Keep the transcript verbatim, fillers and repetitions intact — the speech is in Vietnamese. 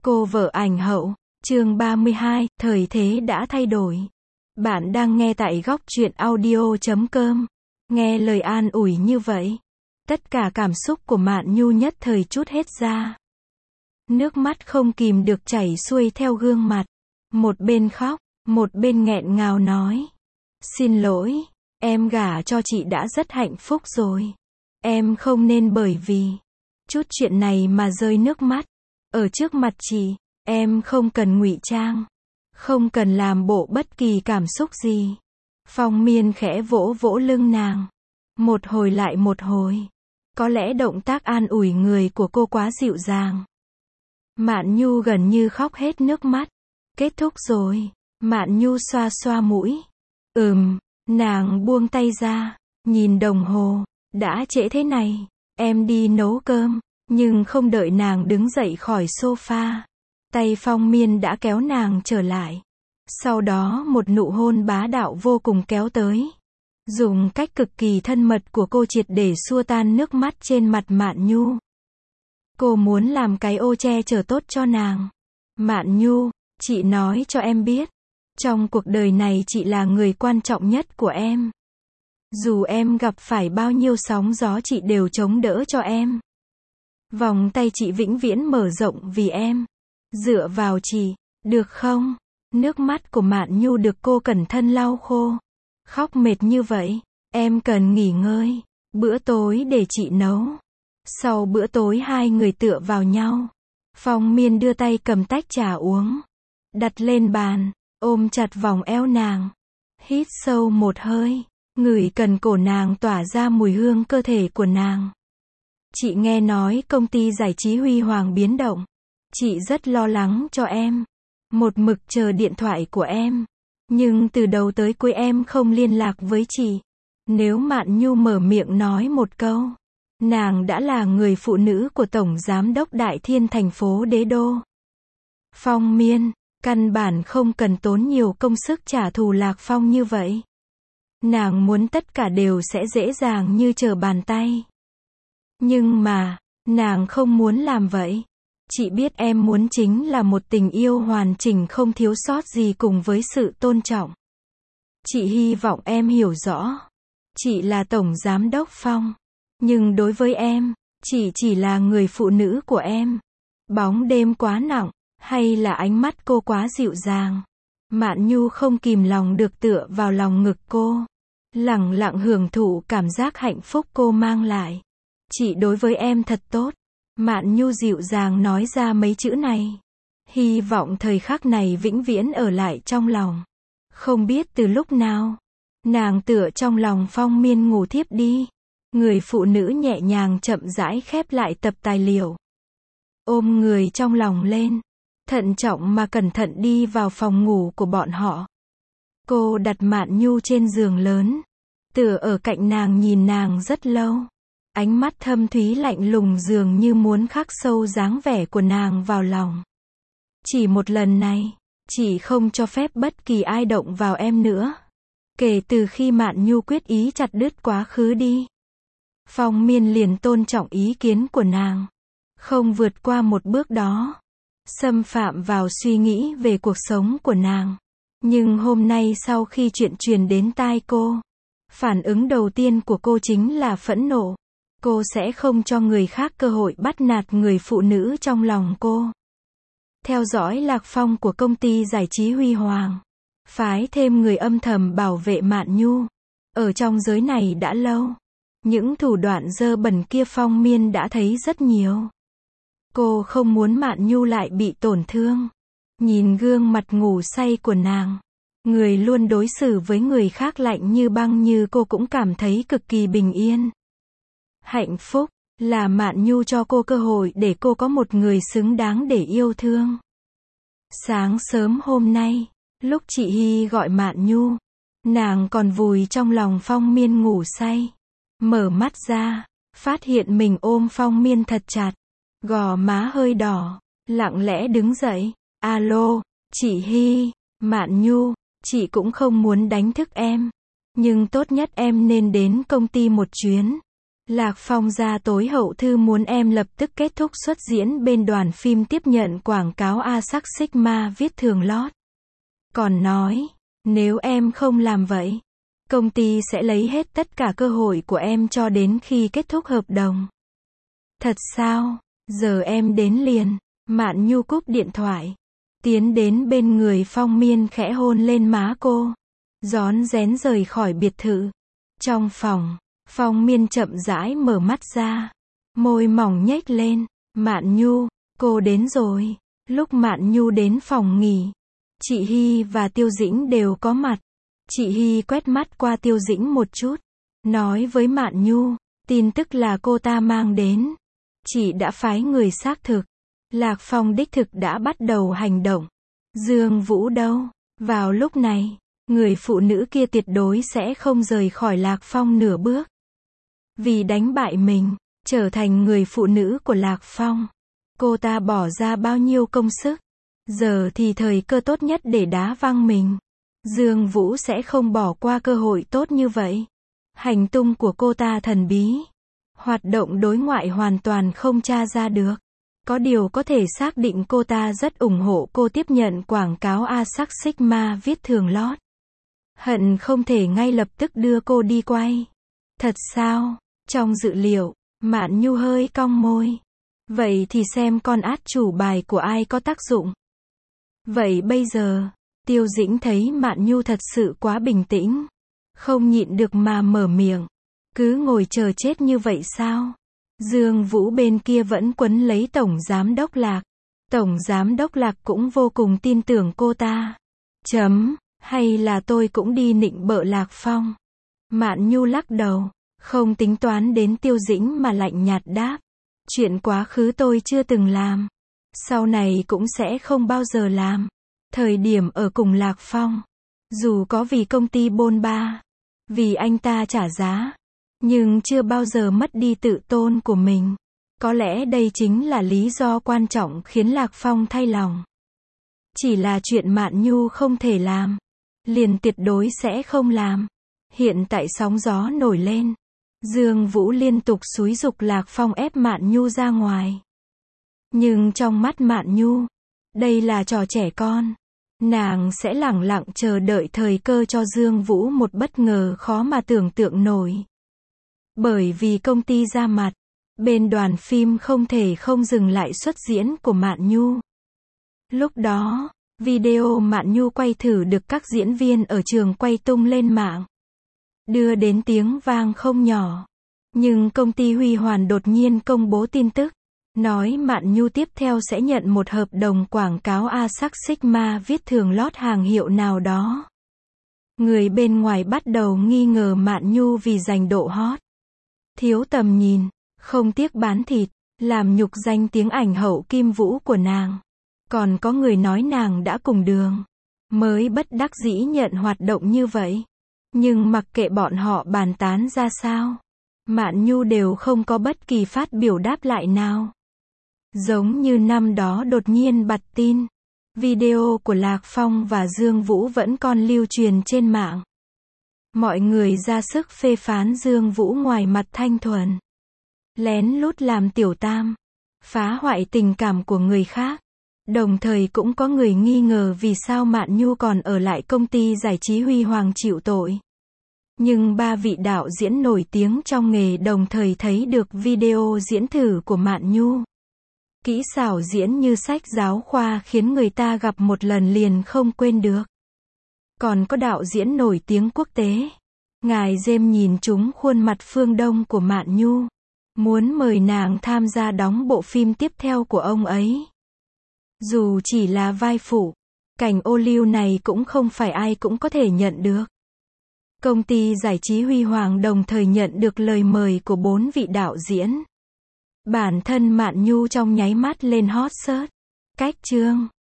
Cô vợ ảnh hậu, chương ba mươi hai, thời thế đã thay đổi. Bạn đang nghe tại góc truyện audio chấm com. Nghe lời an ủi như vậy, tất cả cảm xúc của Mạn Nhu nhất thời trút hết ra. Nước mắt không kìm được chảy xuôi theo gương mặt. Một bên khóc, một bên nghẹn ngào nói. Xin lỗi, em gả cho chị đã rất hạnh phúc rồi. Em không nên bởi vì chút chuyện này mà rơi nước mắt. Ở trước mặt chị, em không cần ngụy trang, không cần làm bộ bất kỳ cảm xúc gì. Phong Miên khẽ vỗ vỗ lưng nàng, một hồi lại một hồi. Có lẽ động tác an ủi người của cô quá dịu dàng. Mạn Nhu gần như khóc hết nước mắt. Kết thúc rồi. Mạn Nhu xoa xoa mũi. Ừm, nàng buông tay ra, nhìn đồng hồ, đã trễ thế này, em đi nấu cơm. Nhưng không đợi nàng đứng dậy khỏi sofa, tay Phong Miên đã kéo nàng trở lại. Sau đó một nụ hôn bá đạo vô cùng kéo tới. Dùng cách cực kỳ thân mật của cô triệt để xua tan nước mắt trên mặt Mạn Nhu. Cô muốn làm cái ô che chở tốt cho nàng. Mạn Nhu, chị nói cho em biết, trong cuộc đời này chị là người quan trọng nhất của em. Dù em gặp phải bao nhiêu sóng gió chị đều chống đỡ cho em. Vòng tay chị vĩnh viễn mở rộng vì em. Dựa vào chị, được không? Nước mắt của Mạn Nhu được cô cẩn thận lau khô. Khóc mệt như vậy, em cần nghỉ ngơi. Bữa tối để chị nấu. Sau bữa tối hai người tựa vào nhau. Phong Miên đưa tay cầm tách trà uống, đặt lên bàn, ôm chặt vòng eo nàng. Hít sâu một hơi, ngửi cần cổ nàng tỏa ra mùi hương cơ thể của nàng. Chị nghe nói công ty giải trí Huy Hoàng biến động. Chị rất lo lắng cho em. Một mực chờ điện thoại của em. Nhưng từ đầu tới cuối em không liên lạc với chị. Nếu Mạn Nhu mở miệng nói một câu, nàng đã là người phụ nữ của Tổng Giám đốc Đại Thiên thành phố Đế Đô. Phong Miên, căn bản không cần tốn nhiều công sức trả thù Lạc Phong như vậy. Nàng muốn tất cả đều sẽ dễ dàng như trở bàn tay. Nhưng mà, nàng không muốn làm vậy. Chị biết em muốn chính là một tình yêu hoàn chỉnh không thiếu sót gì cùng với sự tôn trọng. Chị hy vọng em hiểu rõ. Chị là Tổng Giám đốc Phong. Nhưng đối với em, chị chỉ là người phụ nữ của em. Bóng đêm quá nặng, hay là ánh mắt cô quá dịu dàng. Mạn Nhu không kìm lòng được tựa vào lòng ngực cô. Lẳng lặng hưởng thụ cảm giác hạnh phúc cô mang lại. Chị đối với em thật tốt. Mạn Nhu dịu dàng nói ra mấy chữ này. Hy vọng thời khắc này vĩnh viễn ở lại trong lòng. Không biết từ lúc nào, nàng tựa trong lòng Phong Miên ngủ thiếp đi. Người phụ nữ nhẹ nhàng chậm rãi khép lại tập tài liệu. Ôm người trong lòng lên. Thận trọng mà cẩn thận đi vào phòng ngủ của bọn họ. Cô đặt Mạn Nhu trên giường lớn. Tựa ở cạnh nàng nhìn nàng rất lâu. Ánh mắt thâm thúy lạnh lùng dường như muốn khắc sâu dáng vẻ của nàng vào lòng. Chỉ một lần này, chị không cho phép bất kỳ ai động vào em nữa. Kể từ khi Mạn Nhu quyết ý chặt đứt quá khứ đi, Phong Miên liền tôn trọng ý kiến của nàng. Không vượt qua một bước đó. Xâm phạm vào suy nghĩ về cuộc sống của nàng. Nhưng hôm nay sau khi chuyện truyền đến tai cô, phản ứng đầu tiên của cô chính là phẫn nộ. Cô sẽ không cho người khác cơ hội bắt nạt người phụ nữ trong lòng cô. Theo dõi Lạc Phong của công ty giải trí Huy Hoàng. Phái thêm người âm thầm bảo vệ Mạn Nhu. Ở trong giới này đã lâu. Những thủ đoạn dơ bẩn kia Phong Miên đã thấy rất nhiều. Cô không muốn Mạn Nhu lại bị tổn thương. Nhìn gương mặt ngủ say của nàng. Người luôn đối xử với người khác lạnh như băng như cô cũng cảm thấy cực kỳ bình yên. Hạnh phúc, là Mạn Nhu cho cô cơ hội để cô có một người xứng đáng để yêu thương. Sáng sớm hôm nay, lúc chị Hy gọi Mạn Nhu, nàng còn vùi trong lòng Phong Miên ngủ say. Mở mắt ra, phát hiện mình ôm Phong Miên thật chặt. Gò má hơi đỏ, lặng lẽ đứng dậy. Alo, chị Hy, Mạn Nhu, chị cũng không muốn đánh thức em. Nhưng tốt nhất em nên đến công ty một chuyến. Lạc Phong ra tối hậu thư muốn em lập tức kết thúc xuất diễn bên đoàn phim tiếp nhận quảng cáo A sắc Sigma viết thường lót. Còn nói, nếu em không làm vậy, công ty sẽ lấy hết tất cả cơ hội của em cho đến khi kết thúc hợp đồng. Thật sao? Giờ em đến liền. Mạn Nhu cúp điện thoại, tiến đến bên người Phong Miên khẽ hôn lên má cô, rón rén rời khỏi biệt thự. Trong phòng, Phong Miên chậm rãi mở mắt ra, môi mỏng nhếch lên. Mạn Nhu, cô đến rồi. Lúc Mạn Nhu đến phòng nghỉ, chị Hy và Tiêu Dĩnh đều có mặt. Chị Hy quét mắt qua Tiêu Dĩnh một chút, nói với Mạn Nhu, tin tức là cô ta mang đến. Chị đã phái người xác thực. Lạc Phong đích thực đã bắt đầu hành động. Dương Vũ đâu? Vào lúc này, người phụ nữ kia tuyệt đối sẽ không rời khỏi Lạc Phong nửa bước. Vì đánh bại mình, trở thành người phụ nữ của Lạc Phong, cô ta bỏ ra bao nhiêu công sức. Giờ thì thời cơ tốt nhất để đá văng mình. Dương Vũ sẽ không bỏ qua cơ hội tốt như vậy. Hành tung của cô ta thần bí, hoạt động đối ngoại hoàn toàn không tra ra được. Có điều có thể xác định cô ta rất ủng hộ cô tiếp nhận quảng cáo A sắc Sigma viết thường lót. Hận không thể ngay lập tức đưa cô đi quay. Thật sao? Trong dự liệu, Mạn Nhu hơi cong môi. Vậy thì xem con át chủ bài của ai có tác dụng. Vậy bây giờ, Tiêu Dĩnh thấy Mạn Nhu thật sự quá bình tĩnh, không nhịn được mà mở miệng. Cứ ngồi chờ chết như vậy sao? Dương Vũ bên kia vẫn quấn lấy Tổng Giám Đốc Lạc. Tổng Giám Đốc Lạc cũng vô cùng tin tưởng cô ta. Chấm, hay là tôi cũng đi nịnh bợ Lạc Phong? Mạn Nhu lắc đầu, không tính toán đến Tiêu Dĩnh mà lạnh nhạt đáp. Chuyện quá khứ tôi chưa từng làm. Sau này cũng sẽ không bao giờ làm. Thời điểm ở cùng Lạc Phong, dù có vì công ty bôn ba, vì anh ta trả giá, nhưng chưa bao giờ mất đi tự tôn của mình. Có lẽ đây chính là lý do quan trọng khiến Lạc Phong thay lòng. Chỉ là chuyện Mạn Nhu không thể làm, liền tuyệt đối sẽ không làm. Hiện tại sóng gió nổi lên, Dương Vũ liên tục xúi giục Lạc Phong ép Mạn Nhu ra ngoài. Nhưng trong mắt Mạn Nhu, đây là trò trẻ con. Nàng sẽ lẳng lặng chờ đợi thời cơ cho Dương Vũ một bất ngờ khó mà tưởng tượng nổi. Bởi vì công ty ra mặt, bên đoàn phim không thể không dừng lại xuất diễn của Mạn Nhu. Lúc đó, video Mạn Nhu quay thử được các diễn viên ở trường quay tung lên mạng, đưa đến tiếng vang không nhỏ. Nhưng công ty Huy Hoàn đột nhiên công bố tin tức, nói Mạn Nhu tiếp theo sẽ nhận một hợp đồng quảng cáo A sắc Sigma viết thường lót hàng hiệu nào đó. Người bên ngoài bắt đầu nghi ngờ Mạn Nhu vì giành độ hot, thiếu tầm nhìn, không tiếc bán thịt, làm nhục danh tiếng ảnh hậu Kim Vũ của nàng. Còn có người nói nàng đã cùng đường, mới bất đắc dĩ nhận hoạt động như vậy. Nhưng mặc kệ bọn họ bàn tán ra sao, Mạn Nhu đều không có bất kỳ phát biểu đáp lại nào. Giống như năm đó đột nhiên bật tin, video của Lạc Phong và Dương Vũ vẫn còn lưu truyền trên mạng. Mọi người ra sức phê phán Dương Vũ ngoài mặt thanh thuần, lén lút làm tiểu tam, phá hoại tình cảm của người khác. Đồng thời cũng có người nghi ngờ vì sao Mạn Nhu còn ở lại công ty giải trí Huy Hoàng chịu tội. Nhưng ba vị đạo diễn nổi tiếng trong nghề đồng thời thấy được video diễn thử của Mạn Nhu. Kỹ xảo diễn như sách giáo khoa khiến người ta gặp một lần liền không quên được. Còn có đạo diễn nổi tiếng quốc tế, ngài James nhìn trúng khuôn mặt phương Đông của Mạn Nhu, muốn mời nàng tham gia đóng bộ phim tiếp theo của ông ấy. Dù chỉ là vai phụ, cảnh ô liu này cũng không phải ai cũng có thể nhận được. Công ty giải trí Huy Hoàng đồng thời nhận được lời mời của bốn vị đạo diễn. Bản thân Mạn Nhu trong nháy mắt lên hot search. Cách chương